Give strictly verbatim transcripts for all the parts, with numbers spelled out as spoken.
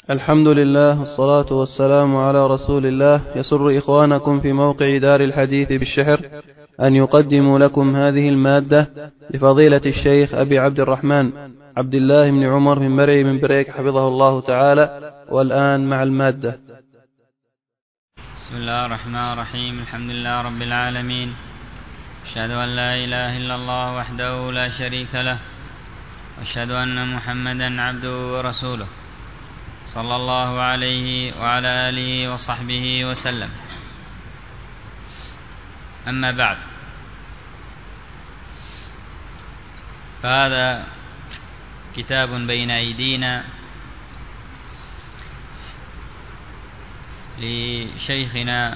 الحمد لله والصلاة والسلام على رسول الله. يسر إخوانكم في موقع دار الحديث بالشحر أن يقدموا لكم هذه المادة لفضيلة الشيخ أبي عبد الرحمن عبد الله بن عمر بن مرعي بن بريك حفظه الله تعالى. والآن مع المادة. بسم الله الرحمن الرحيم. الحمد لله رب العالمين، أشهد أن لا إله إلا الله وحده لا شريك له، وأشهد أن محمدا عبده ورسوله، صلى الله عليه وعلى آله وصحبه وسلم. أما بعد، فهذا كتاب بين أيدينا لشيخنا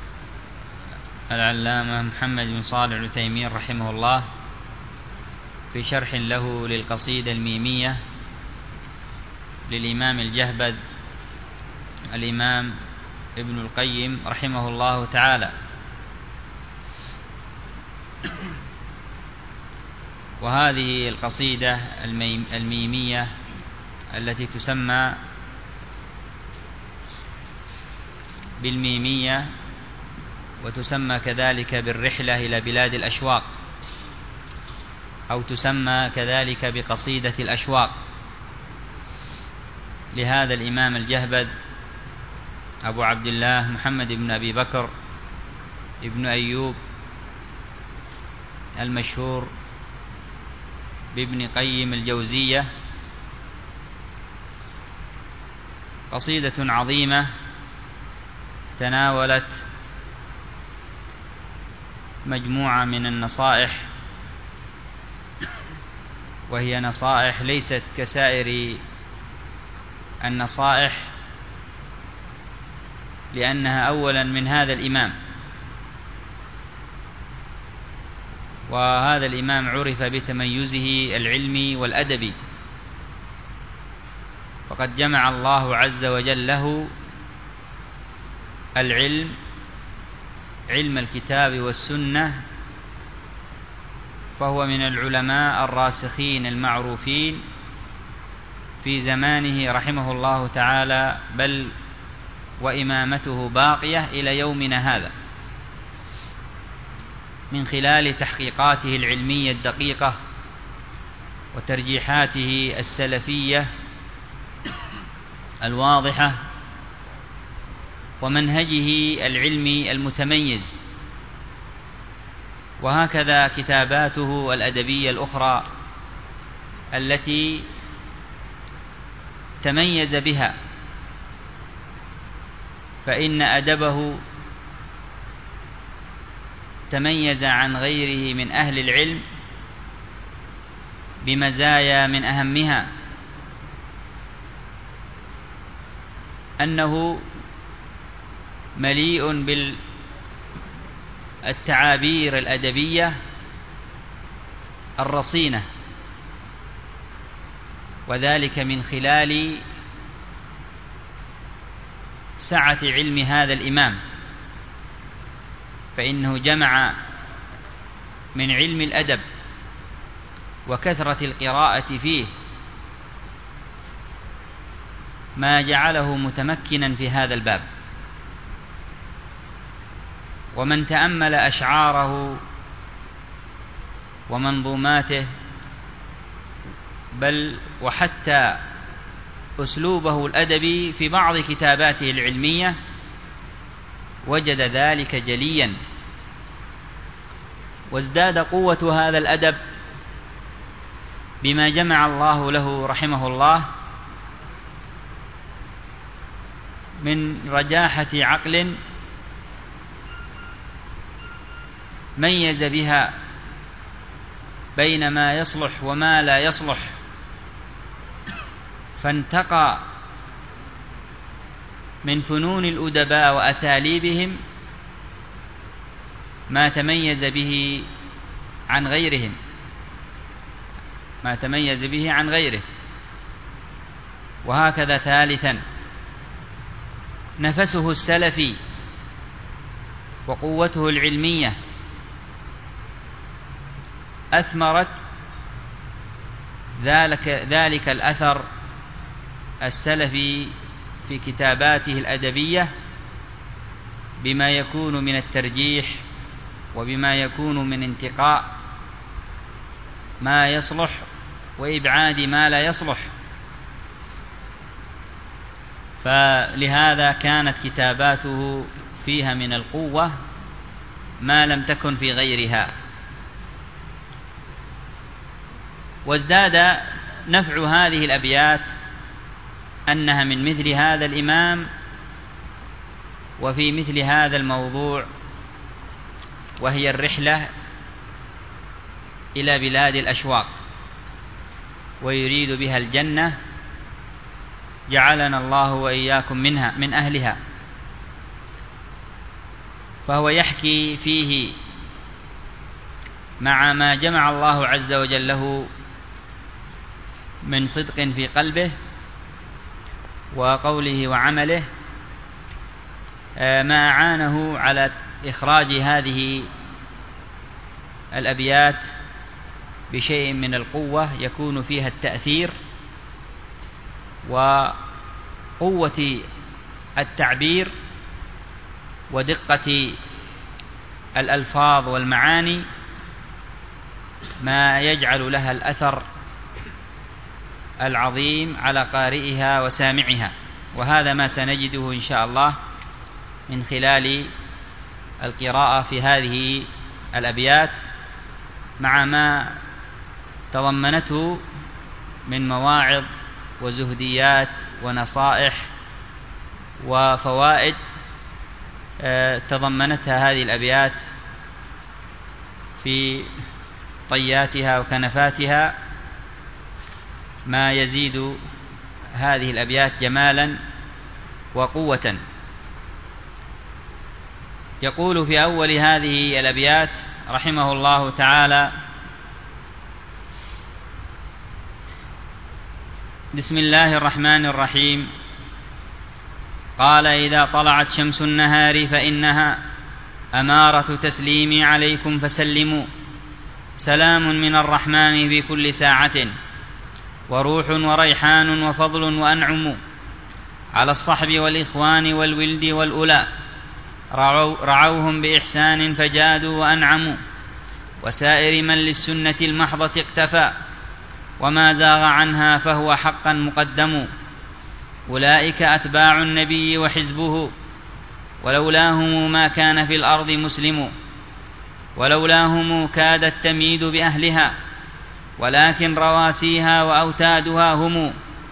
العلامة محمد بن صالح العثيمين رحمه الله، في شرح له للقصيدة الميمية للإمام الجهبذ الإمام ابن القيم رحمه الله تعالى. وهذه القصيدة الميمية التي تسمى بالميمية وتسمى كذلك بالرحلة إلى بلاد الأشواق، أو تسمى كذلك بقصيدة الأشواق، لهذا الإمام الجهبذ أبو عبد الله محمد بن أبي بكر ابن أيوب المشهور بابن قيم الجوزية. قصيدة عظيمة تناولت مجموعة من النصائح، وهي نصائح ليست كسائر النصائح، لأنها أولا من هذا الإمام، وهذا الإمام عرف بتميزه العلمي والأدبي، فقد جمع الله عز وجل له العلم، علم الكتاب والسنة، فهو من العلماء الراسخين المعروفين في زمانه رحمه الله تعالى، بل وإمامته باقية إلى يومنا هذا، من خلال تحقيقاته العلمية الدقيقة وترجيحاته السلفية الواضحة ومنهجه العلمي المتميز. وهكذا كتاباته الأدبية الأخرى التي تميز بها، فإن أدبه تميز عن غيره من أهل العلم بمزايا من أهمها أنه مليء بالتعابير الأدبية الرصينة، وذلك من خلال سعة علم هذا الإمام، فإنه جمع من علم الأدب وكثرة القراءة فيه ما جعله متمكنا في هذا الباب. ومن تأمل أشعاره ومنظوماته، بل وحتى أسلوبه الأدبي في بعض كتاباته العلمية، وجد ذلك جليا، وازداد قوة هذا الأدب بما جمع الله له رحمه الله من رجاحة عقل ميز بها بين ما يصلح وما لا يصلح، فانتقى من فنون الأدباء وأساليبهم ما تميز به عن غيرهم ما تميز به عن غيره. وهكذا ثالثا، نفسه السلفي وقوته العلمية أثمرت ذلك, ذلك الأثر السلفي في كتاباته الأدبية بما يكون من الترجيح وبما يكون من انتقاء ما يصلح وإبعاد ما لا يصلح، فلهذا كانت كتاباته فيها من القوة ما لم تكن في غيرها. وازداد نفع هذه الأبيات أنها من مثل هذا الإمام وفي مثل هذا الموضوع، وهي الرحلة إلى بلاد الأشواق ويريد بها الجنة، جعلنا الله وإياكم منها من أهلها. فهو يحكي فيه مع ما جمع الله عز وجل له من صدق في قلبه وقوله وعمله ما أعانه على إخراج هذه الأبيات بشيء من القوة يكون فيها التأثير وقوة التعبير ودقة الألفاظ والمعاني، ما يجعل لها الأثر العظيم على قارئها وسامعها. وهذا ما سنجده إن شاء الله من خلال القراءة في هذه الأبيات مع ما تضمنته من مواعظ وزهديات ونصائح وفوائد تضمنتها هذه الأبيات في طياتها وكنفاتها، ما يزيد هذه الأبيات جمالا وقوة. يقول في أول هذه الأبيات رحمه الله تعالى: بسم الله الرحمن الرحيم. قال: إذا طلعت شمس النهار فإنها أمارة تسليمي عليكم فسلموا، سلام من الرحمن في كل ساعة، وروح وريحان وفضل وأنعم، على الصحب والإخوان والولد والأولى، رعوهم بإحسان فجادوا وأنعموا، وسائر من للسنة المحضة اقتفى، وما زاغ عنها فهو حقا مقدم. أولئك أتباع النبي وحزبه، ولولاهم ما كان في الأرض مسلم، ولولاهم كادت تميد بأهلها، ولكن رواسيها وأوتادها هم،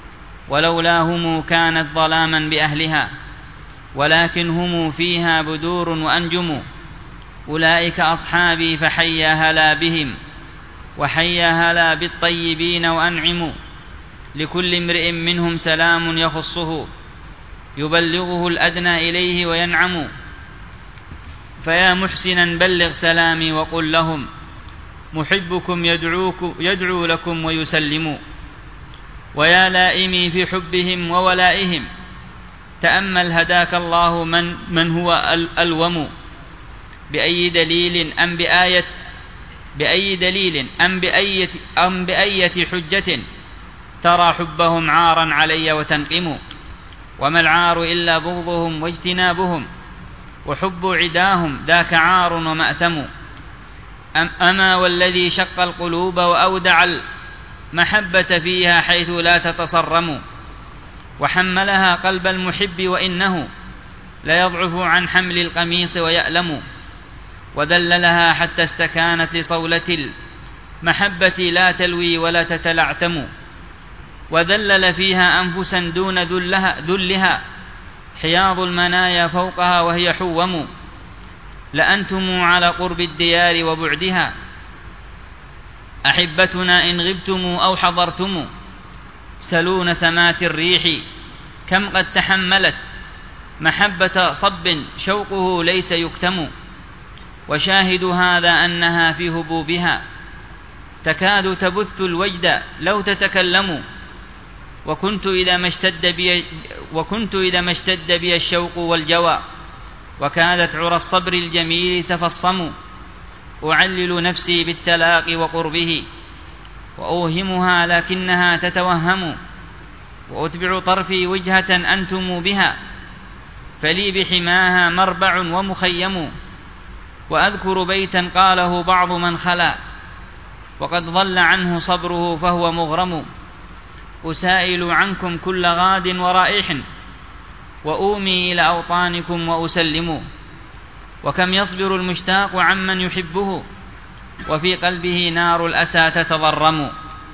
ولولاهم كانت ظلاما بأهلها، ولكن هم فيها بدور وأنجم. أولئك أصحابي فحيا هلا بهم، وحيا هلا بالطيبين وأنعموا، لكل امرئ منهم سلام يخصه، يبلغه الأدنى إليه وينعم. فيا محسنا بلغ سلامي وقل لهم، محبكم يدعوكم يدعو لكم ويسلم. ويا لائمي في حبهم وولائهم، تأمل هداك الله من, من هو الألوم. بأي دليل أم بآية بأي دليل أم بأية, أم بأية حجة ترى حبهم عارا علي وتنقم. وما العار إلا بغضهم واجتنابهم، وحب عداهم ذاك عار ومأثم. أما والذي شق القلوب وأودع المحبة فيها حيث لا تتصرم، وحملها قلب المحب وإنه ليضعف عن حمل القميص ويألم. وذللها حتى استكانت لصولة المحبة لا تلوي ولا تتلعتم. وذلل فيها أنفسا دون ذلها, ذلها حياض المنايا فوقها وهي حوم. لأنتم على قرب الديار وبعدها، أحبتنا إن غبتم أو حضرتم. سلون سمات الريح كم قد تحملت، محبة صب شوقه ليس يكتم. وشاهد هذا أنها في هبوبها تكاد تبث الوجد لو تتكلم. وكنت إذا ما اشتد بي, وكنت إذا ما اشتد بي الشوق والجوى، وكادت عرى الصبر الجميل تفصم. أعلل نفسي بالتلاق وقربه، وأوهمها لكنها تتوهم. وأتبع طرفي وجهة أنتم بها، فلي بحماها مربع ومخيم. وأذكر بيتا قاله بعض من خلا، وقد ضل عنه صبره فهو مغرم. أسائل عنكم كل غاد ورائح، وأومي إلى أوطانكم وأسلم. وكم يصبر المشتاق عمن يحبه، وفي قلبه نار الأسى تتضرم.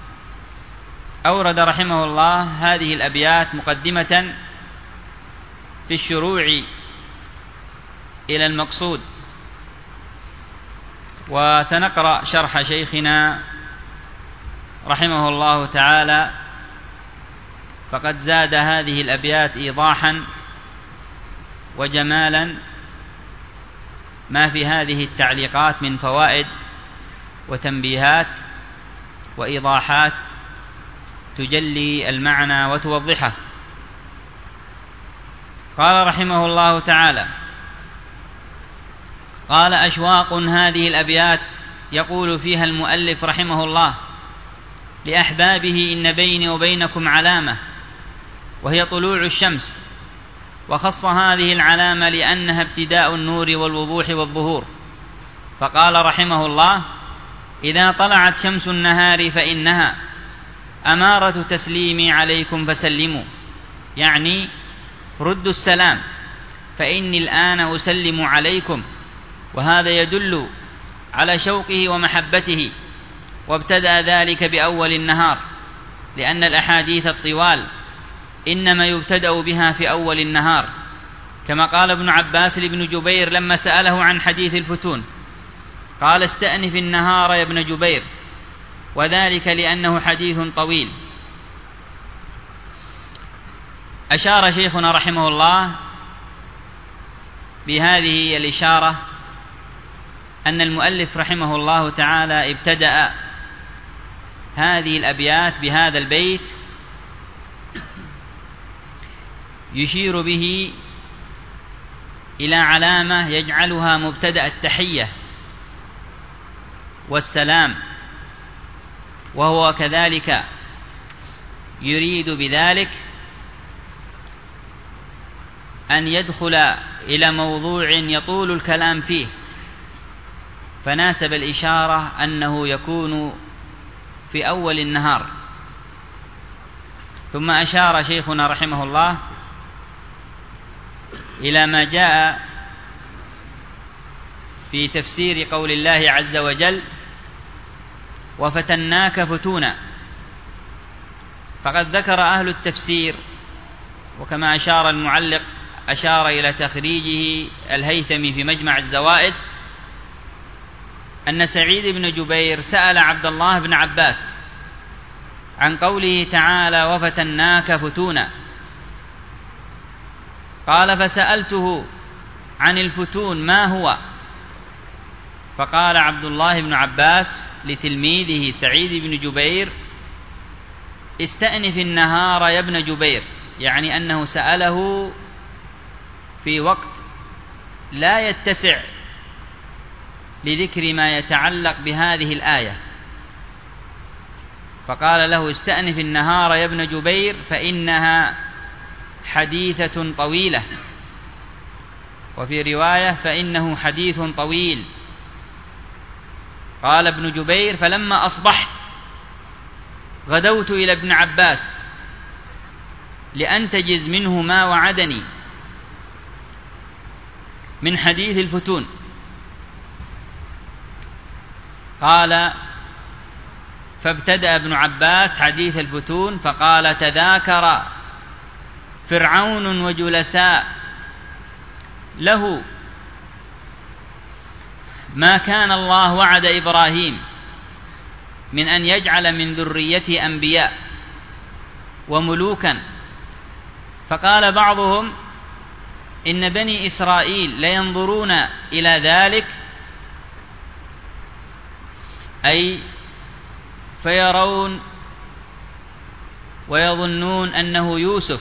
أورد رحمه الله هذه الأبيات مقدمة في الشروع إلى المقصود، وسنقرأ شرح شيخنا رحمه الله تعالى، فقد زاد هذه الأبيات إيضاحا وجمالا ما في هذه التعليقات من فوائد وتنبيهات وإيضاحات تجلي المعنى وتوضحه. قال رحمه الله تعالى: قال: أشواق هذه الأبيات يقول فيها المؤلف رحمه الله لأحبابه: إن بيني وبينكم علامة، وهي طلوع الشمس، وخص هذه العلامة لأنها ابتداء النور والوضوح والظهور، فقال رحمه الله: إذا طلعت شمس النهار فإنها أمارة تسليمي عليكم فسلموا، يعني ردوا السلام، فإني الآن أسلم عليكم. وهذا يدل على شوقه ومحبته، وابتدأ ذلك بأول النهار، لأن الأحاديث الطوال إنما يبتدأ بها في أول النهار، كما قال ابن عباس لابن جبير لما سأله عن حديث الفتون، قال: استأنف النهار يا ابن جبير، وذلك لأنه حديث طويل. أشار شيخنا رحمه الله بهذه الإشارة أن المؤلف رحمه الله تعالى ابتدأ هذه الأبيات بهذا البيت يشير به إلى علامة يجعلها مبتدأ التحية والسلام، وهو كذلك يريد بذلك أن يدخل إلى موضوع يطول الكلام فيه، فناسب الإشارة أنه يكون في أول النهار. ثم أشار شيخنا رحمه الله إلى ما جاء في تفسير قول الله عز وجل: وفتناك فتونا. فقد ذكر أهل التفسير، وكما أشار المعلق أشار إلى تخريجه الهيثمي في مجمع الزوائد، أن سعيد بن جبير سأل عبد الله بن عباس عن قوله تعالى: وفتناك فتونا، قال: فسألته عن الفتون ما هو؟ فقال عبد الله بن عباس لتلميذه سعيد بن جبير: استأنف النهار يا ابن جبير، يعني أنه سأله في وقت لا يتسع لذكر ما يتعلق بهذه الآية، فقال له: استأنف النهار يا ابن جبير فإنها حديثة طويلة، وفي رواية فإنه حديث طويل. قال ابن جبير: فلما أصبحت غدوت إلى ابن عباس لأنتجز منه ما وعدني من حديث الفتون. قال: فابتدأ ابن عباس حديث الفتون فقال: تذاكر فرعون وجلساء له ما كان الله وعد إبراهيم من أن يجعل من ذريته أنبياء وملوكا. فقال بعضهم: إن بني إسرائيل لينظرون إلى ذلك، أي فيرون ويظنون أنه يوسف،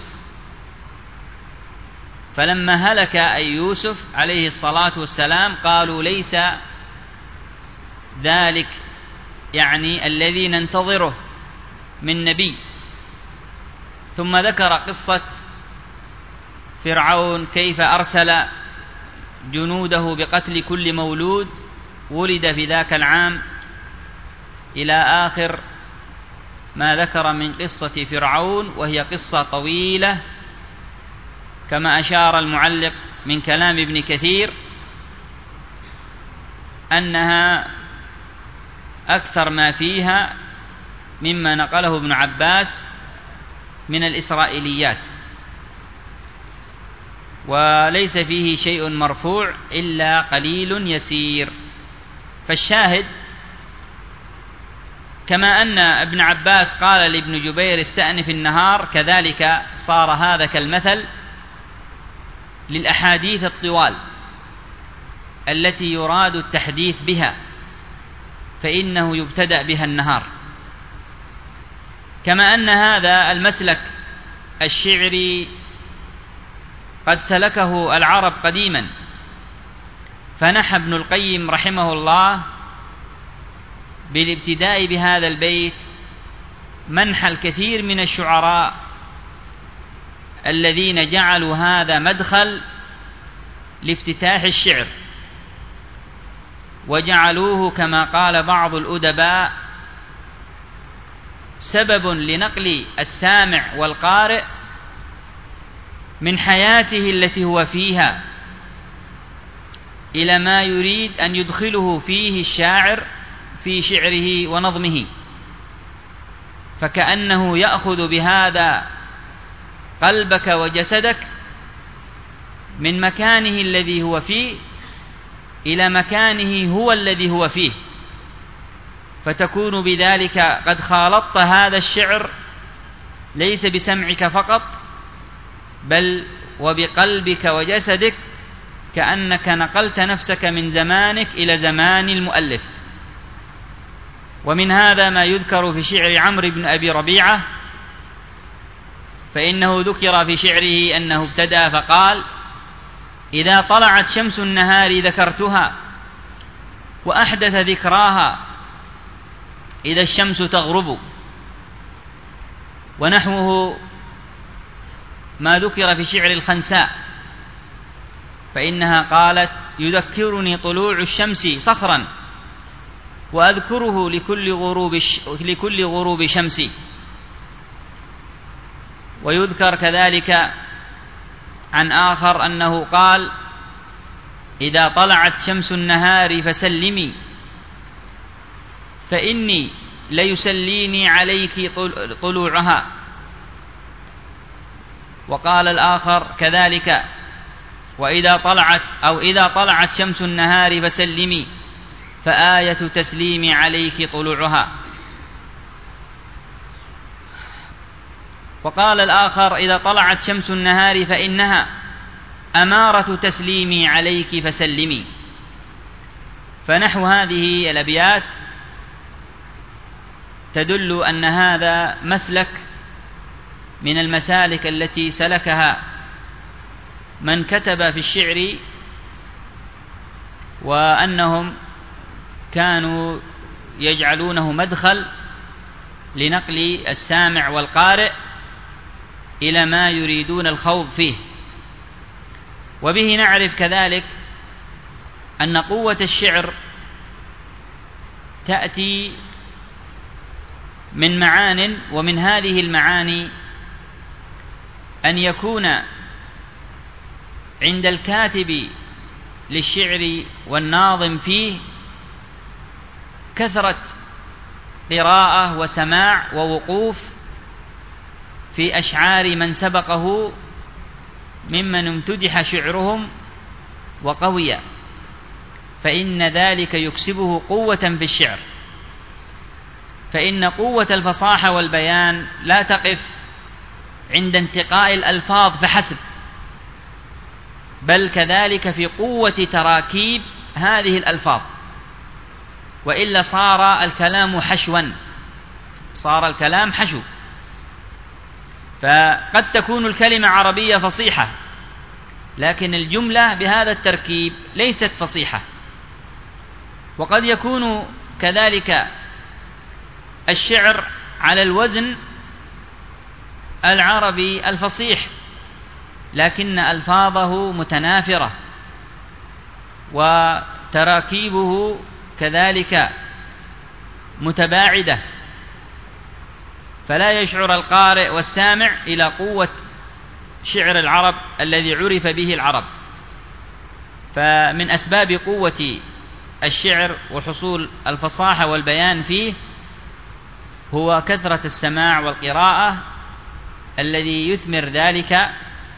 فلما هلك أي يوسف عليه الصلاة والسلام قالوا: ليس ذلك يعني الذي ننتظره من نبي، ثم ذكر قصة فرعون كيف أرسل جنوده بقتل كل مولود ولد في ذاك العام، إلى آخر ما ذكر من قصة فرعون، وهي قصة طويلة كما أشار المعلق من كلام ابن كثير أنها أكثر ما فيها مما نقله ابن عباس من الإسرائيليات، وليس فيه شيء مرفوع إلا قليل يسير. فالشاهد كما أن ابن عباس قال لابن جبير استأنف النهار، كذلك صار هذا كالمثل للأحاديث الطوال التي يراد التحديث بها، فإنه يبتدأ بها النهار. كما أن هذا المسلك الشعري قد سلكه العرب قديما، فنحى ابن القيم رحمه الله بالابتداء بهذا البيت منحى الكثير من الشعراء الذين جعلوا هذا مدخل لافتتاح الشعر، وجعلوه كما قال بعض الأدباء سبب لنقل السامع والقارئ من حياته التي هو فيها إلى ما يريد أن يدخله فيه الشاعر في شعره ونظمه، فكأنه يأخذ بهذا قلبك وجسدك من مكانه الذي هو فيه إلى مكانه هو الذي هو فيه، فتكون بذلك قد خالطت هذا الشعر ليس بسمعك فقط بل وبقلبك وجسدك، كأنك نقلت نفسك من زمانك إلى زمان المؤلف. ومن هذا ما يذكر في شعر عمرو بن أبي ربيعة، فإنه ذكر في شعره أنه ابتدأ فقال: إذا طلعت شمس النهار ذكرتها وأحدث ذكراها إذا الشمس تغرب. ونحوه ما ذكر في شعر الخنساء، فإنها قالت: يذكرني طلوع الشمس صخرا وأذكره لكل غروب, لكل غروب شمسي. ويذكر كذلك عن آخر أنه قال: إذا طلعت شمس النهار فسلمي فإني ليسليني عليك طلوعها. وقال الآخر كذلك: وإذا طلعت أو إذا طلعت شمس النهار فسلمي فآية تسليمي عليك طلوعها. وقال الآخر: إذا طلعت شمس النهار فإنها أمارة تسليمي عليك فسلمي. فنحو هذه الأبيات تدل أن هذا مسلك من المسالك التي سلكها من كتب في الشعر، وأنهم كانوا يجعلونه مدخل لنقل السامع والقارئ إلى ما يريدون الخوض فيه. وبه نعرف كذلك أن قوة الشعر تأتي من معان، ومن هذه المعاني أن يكون عند الكاتب للشعر والناظم فيه كثرة قراءة وسماع ووقوف في أشعار من سبقه ممن امتدح شعرهم وقوي، فإن ذلك يكسبه قوة في الشعر. فإن قوة الفصاحة والبيان لا تقف عند انتقاء الألفاظ فحسب، بل كذلك في قوة تراكيب هذه الألفاظ، وإلا صار الكلام حشوا، صار الكلام حشو. فقد تكون الكلمة عربية فصيحة، لكن الجملة بهذا التركيب ليست فصيحة. وقد يكون كذلك الشعر على الوزن العربي الفصيح، لكن ألفاظه متنافرة وتراكيبه كذلك متباعدة، فلا يشعر القارئ والسامع إلى قوة شعر العرب الذي عرف به العرب. فمن أسباب قوة الشعر وحصول الفصاحة والبيان فيه هو كثرة السماع والقراءة، الذي يثمر ذلك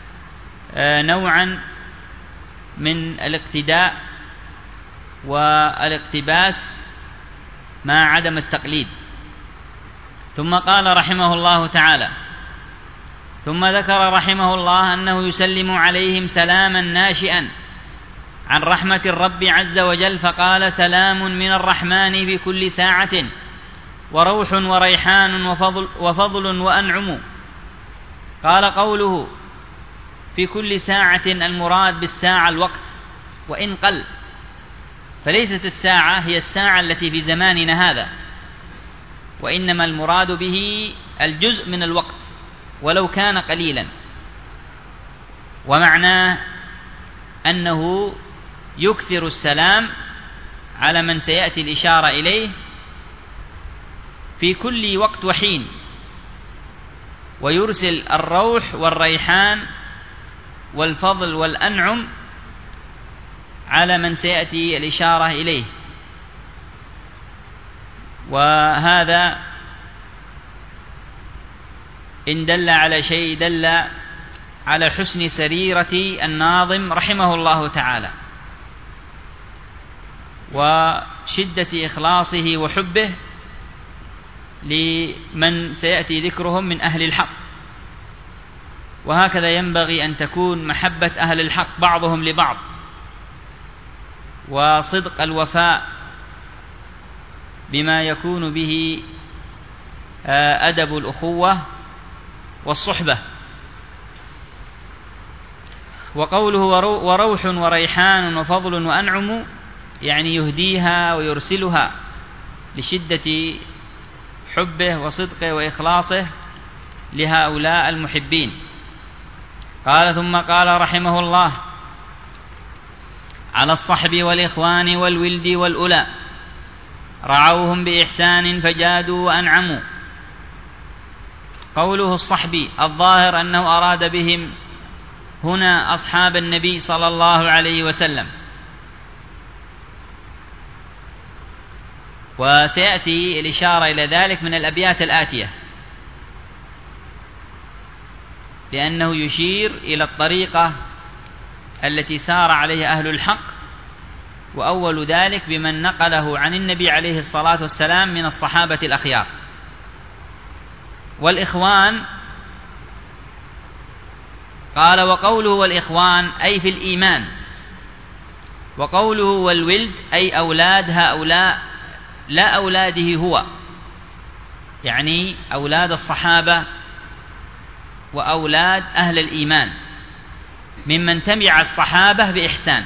نوعا من الاقتداء والاقتباس مع عدم التقليد. ثم قال رحمه الله تعالى: ثم ذكر رحمه الله أنه يسلم عليهم سلاما ناشئا عن رحمة الرب عز وجل، فقال: سلام من الرحمن في كل ساعة، وروح وريحان وفضل, وفضل وأنعم. قال: قوله في كل ساعة المراد بالساعة الوقت وإن قل، فليست الساعة هي الساعة التي في زماننا هذا، وإنما المراد به الجزء من الوقت ولو كان قليلا. ومعناه أنه يكثر السلام على من سيأتي الإشارة إليه في كل وقت وحين، ويرسل الروح والريحان والفضل والأنعم على من سيأتي الإشارة إليه. وهذا إن دل على شيء دل على حسن سريرة الناظم رحمه الله تعالى، وشدة إخلاصه وحبه لمن سيأتي ذكرهم من أهل الحق. وهكذا ينبغي أن تكون محبة أهل الحق بعضهم لبعض، وصدق الوفاء بما يكون به أدب الأخوة والصحبة. وقوله وروح وريحان وفضل وأنعم، يعني يهديها ويرسلها لشدة حبه وصدقه وإخلاصه لهؤلاء المحبين. قال: ثم قال رحمه الله: على الصحب والإخوان والولد والأولى رعوهم بإحسان فجادوا وأنعموا. قوله الصحبي الظاهر أنه أراد بهم هنا أصحاب النبي صلى الله عليه وسلم، وسيأتي الإشارة إلى ذلك من الأبيات الآتية، لأنه يشير إلى الطريقة التي سار عليها أهل الحق، وأول ذلك بمن نقله عن النبي عليه الصلاة والسلام من الصحابة الأخيار. والإخوان قال: وقوله والإخوان أي في الإيمان، وقوله والولد أي أولاد هؤلاء لا أولاده هو، يعني أولاد الصحابة وأولاد أهل الإيمان ممن تبع الصحابة بإحسان.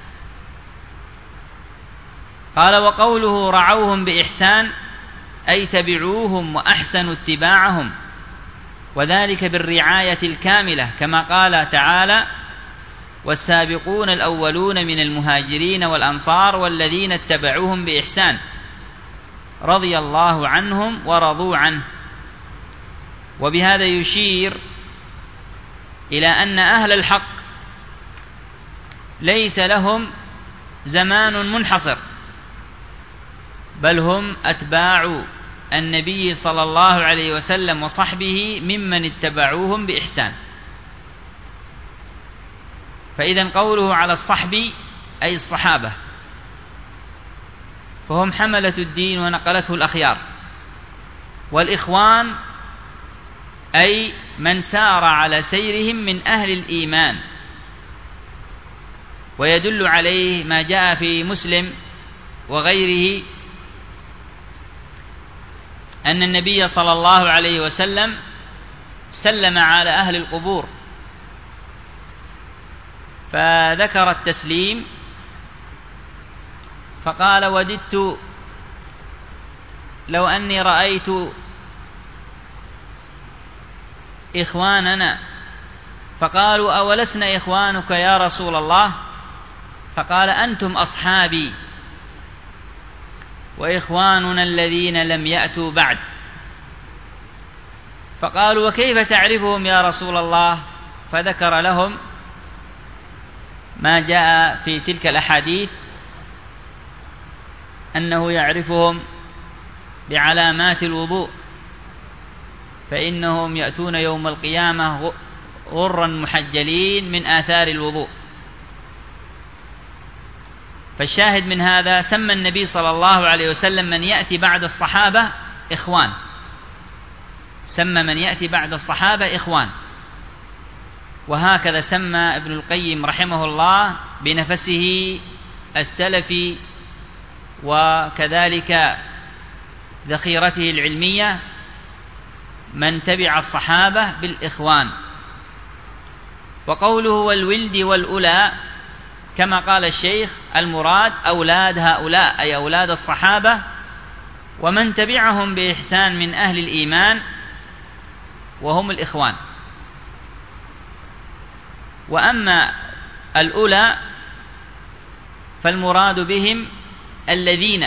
قال: وقوله رعوهم بإحسان أي تبعوهم وأحسنوا اتباعهم، وذلك بالرعاية الكاملة، كما قال تعالى: والسابقون الأولون من المهاجرين والأنصار والذين اتبعوهم بإحسان رضي الله عنهم ورضوا عنه. وبهذا يشير إلى أن أهل الحق ليس لهم زمان منحصر، بل هم أتباع النبي صلى الله عليه وسلم وصحبه ممن اتبعوهم بإحسان. فإذا قوله على الصحب أي الصحابة، فهم حملة الدين ونقلته الأخيار. والإخوان أي من سار على سيرهم من أهل الإيمان. ويدل عليه ما جاء في مسلم وغيره أن النبي صلى الله عليه وسلم سلم على أهل القبور، فذكر التسليم فقال: وددت لو أني رأيت إخواننا، فقالوا أولسنا إخوانك يا رسول الله؟ فقال أنتم أصحابي وإخواننا الذين لم يأتوا بعد. فقالوا وكيف تعرفهم يا رسول الله؟ فذكر لهم ما جاء في تلك الأحاديث أنه يعرفهم بعلامات الوضوء، فإنهم يأتون يوم القيامة غرا محجلين من آثار الوضوء. فالشاهد من هذا سمى النبي صلى الله عليه وسلم من يأتي بعد الصحابة إخوان، سمى من يأتي بعد الصحابة إخوان. وهكذا سمى ابن القيم رحمه الله بنفسه السلفي، وكذلك ذخيرته العلمية من تبع الصحابة بالإخوان. وقوله والولد والأولى كما قال الشيخ المراد أولاد هؤلاء، أي أولاد الصحابة ومن تبعهم بإحسان من أهل الإيمان وهم الإخوان. وأما الأولى فالمراد بهم الذين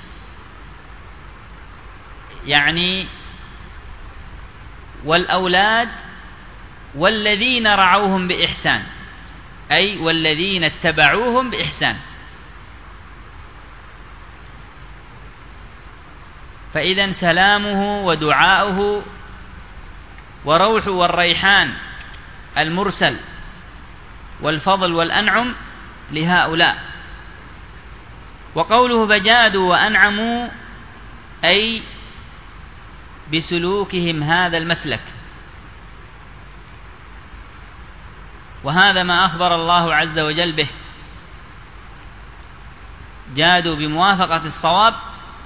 يعني والأولاد والذين رعوهم بإحسان، أي والذين اتبعوهم بإحسان. فإذا سلامه ودعاؤه وروح والريحان المرسل والفضل والأنعم لهؤلاء. وقوله فجادوا وأنعموا أي بسلوكهم هذا المسلك، وهذا ما أخبر الله عز وجل به، جادوا بموافقة الصواب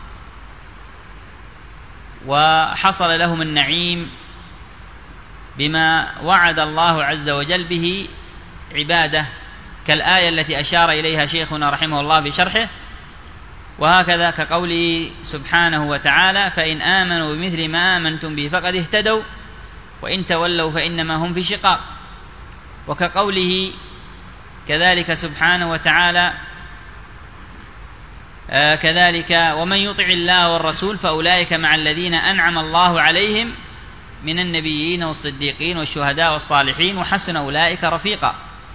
وحصل لهم النعيم بما وعد الله عز وجل به عباده، كالآية التي أشار إليها شيخنا رحمه الله بشرحه. وهكذا كقوله سبحانه وتعالى فإن آمنوا بمثل ما آمنتم به فقد اهتدوا وإن تولوا فإنما هم في شقاق. وكقوله كذلك سبحانه وتعالى آه كذلك ومن يطع الله والرسول فأولئك مع الذين أنعم الله عليهم من النبيين والصديقين والشهداء والصالحين وحسن أولئك رفيقا،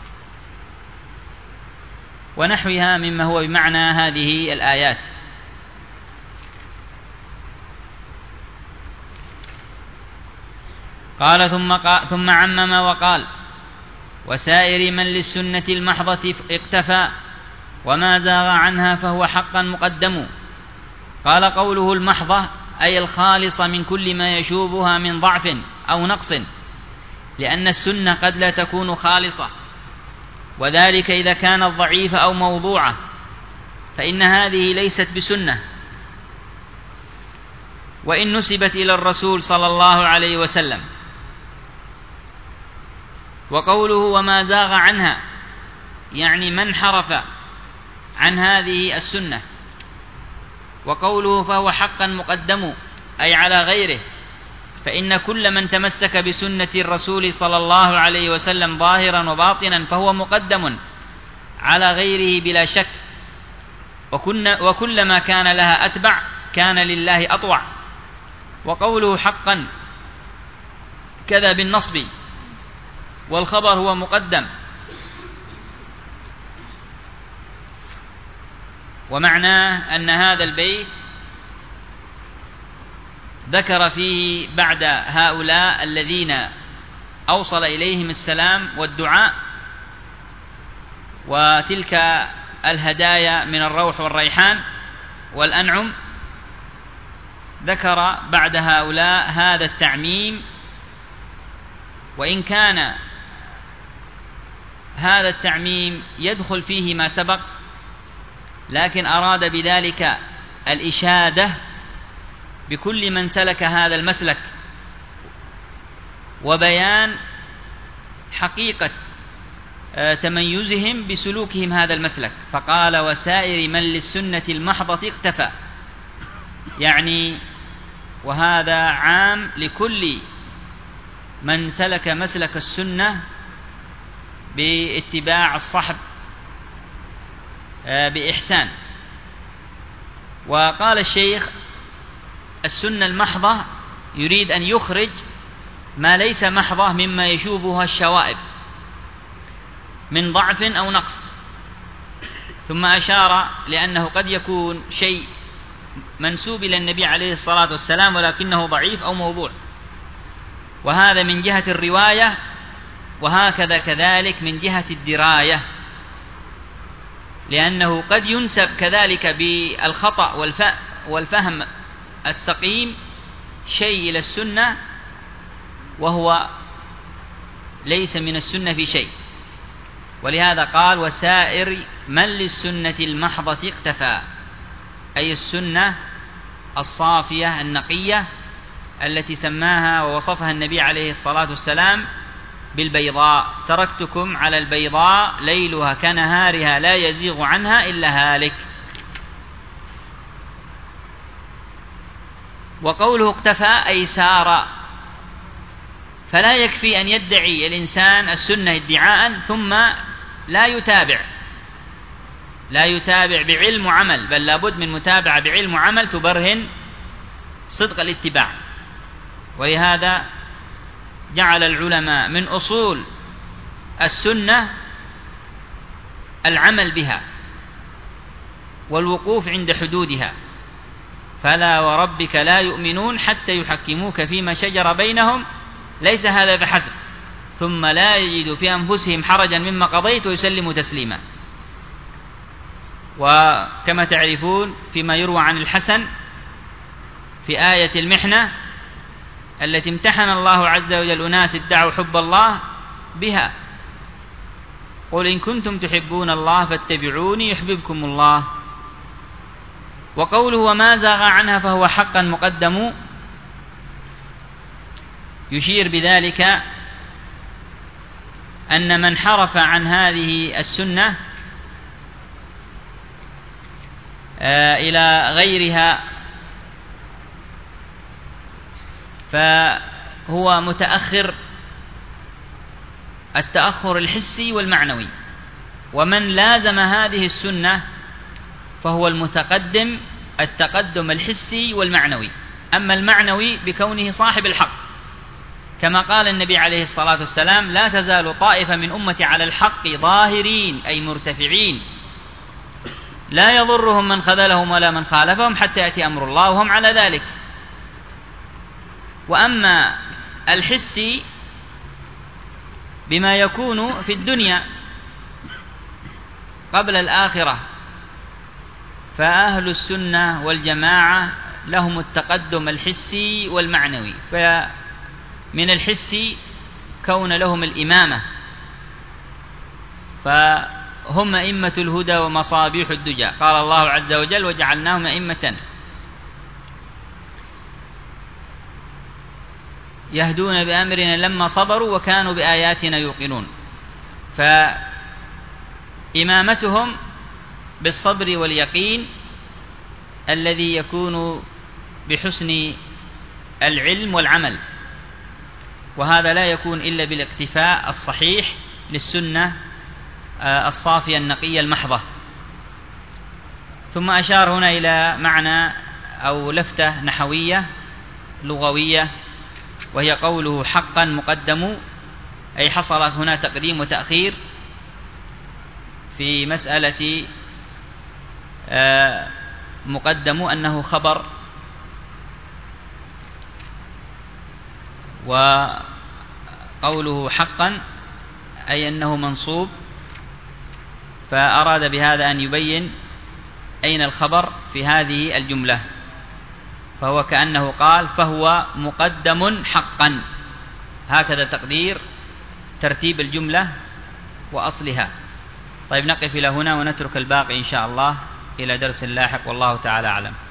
ونحوها مما هو بمعنى هذه الآيات. قال ثم, قال ثم عمم وقال وسائر من للسنة المحضة اقتفى وما زاغ عنها فهو حقا مقدم. قال قوله المحضة أي الخالصة من كل ما يشوبها من ضعف أو نقص، لأن السنة قد لا تكون خالصة، وذلك إذا كانت ضعيفة أو موضوعة فإن هذه ليست بسنة وإن نسبت إلى الرسول صلى الله عليه وسلم. وقوله وما زاغ عنها يعني من حرف عن هذه السنة. وقوله فهو حقا مقدم أي على غيره، فإن كل من تمسك بسنة الرسول صلى الله عليه وسلم ظاهرا وباطنا فهو مقدم على غيره بلا شك، وكلما كان لها أتبع كان لله أطوع. وقوله حقا كذا بالنصب والخبر هو مقدم. ومعناه أن هذا البيت ذكر فيه بعد هؤلاء الذين أوصل إليهم السلام والدعاء وتلك الهدايا من الروح والريحان والأنعم، ذكر بعد هؤلاء هذا التعميم، وإن كان هذا التعميم يدخل فيه ما سبق، لكن أراد بذلك الإشادة بكل من سلك هذا المسلك وبيان حقيقة تميزهم بسلوكهم هذا المسلك. فقال وسائر من للسنة المحضة اقتفى، يعني وهذا عام لكل من سلك مسلك السنة باتباع الصحب بإحسان. وقال الشيخ: السنة المحضة يريد أن يخرج ما ليس محضة مما يشوبها الشوائب من ضعف أو نقص، ثم أشار لأنه قد يكون شيء منسوب إلى النبي عليه الصلاة والسلام ولكنه ضعيف أو موضوع، وهذا من جهة الرواية، وهكذا كذلك من جهة الدراية، لأنه قد ينسب كذلك بالخطأ والفهم السقيم شيء إلى السنة وهو ليس من السنة في شيء. ولهذا قال: وسائر من للسنة المحضة اقتفى، أي السنة الصافية النقية التي سماها ووصفها النبي عليه الصلاة والسلام بالبيضاء: تركتكم على البيضاء ليلها كنهارها لا يزيغ عنها إلا هالك. وقوله اقتفى أي سار، فلا يكفي أن يدعي الإنسان السنة ادعاء ثم لا يتابع لا يتابع بعلم وعمل، بل لابد من متابعة بعلم وعمل تبرهن صدق الاتباع. ولهذا جعل العلماء من أصول السنة العمل بها والوقوف عند حدودها: فلا وربك لا يؤمنون حتى يحكموك فيما شجر بينهم ليس هذا بحسب ثم لا يجدوا في أنفسهم حرجا مما قضيت ويسلموا تسليما. وكما تعرفون فيما يروى عن الحسن في آية المحنة التي امتحن الله عز وجل أناس ادعوا حب الله بها: قل إن كنتم تحبون الله فاتبعوني يحببكم الله. وقوله وما زاغ عنها فهو حقا مقدم يشير بذلك أن من حرف عن هذه السنة إلى غيرها فهو متأخر التأخر الحسي والمعنوي، ومن لازم هذه السنة فهو المتقدم التقدم الحسي والمعنوي. أما المعنوي بكونه صاحب الحق، كما قال النبي عليه الصلاة والسلام: لا تزال طائفة من أمتي على الحق ظاهرين أي مرتفعين لا يضرهم من خذلهم ولا من خالفهم حتى يأتي أمر الله وهم على ذلك. وأما الحسي بما يكون في الدنيا قبل الآخرة فأهل السنة والجماعة لهم التقدم الحسي والمعنوي. فمن الحسي كون لهم الإمامة، فهم أئمة الهدى ومصابيح الدجى، قال الله عز وجل: وجعلناهم أئمة يهدون بأمرنا لما صبروا وكانوا بآياتنا يوقنون. فإمامتهم بالصبر واليقين الذي يكون بحسن العلم والعمل، وهذا لا يكون إلا بالاقتفاء الصحيح للسنة الصافية النقية المحضة. ثم أشار هنا إلى معنى أو لفتة نحوية لغوية، وهي قوله حقا مقدم، أي حصل هنا تقديم وتأخير في مسألة مقدم أنه خبر، وقوله حقا أي أنه منصوب، فأراد بهذا أن يبين أين الخبر في هذه الجملة، فهو كأنه قال فهو مقدم حقا، هكذا تقدير ترتيب الجملة وأصلها. طيب نقف إلى هنا ونترك الباقي إن شاء الله إلى درس لاحق، والله تعالى أعلم.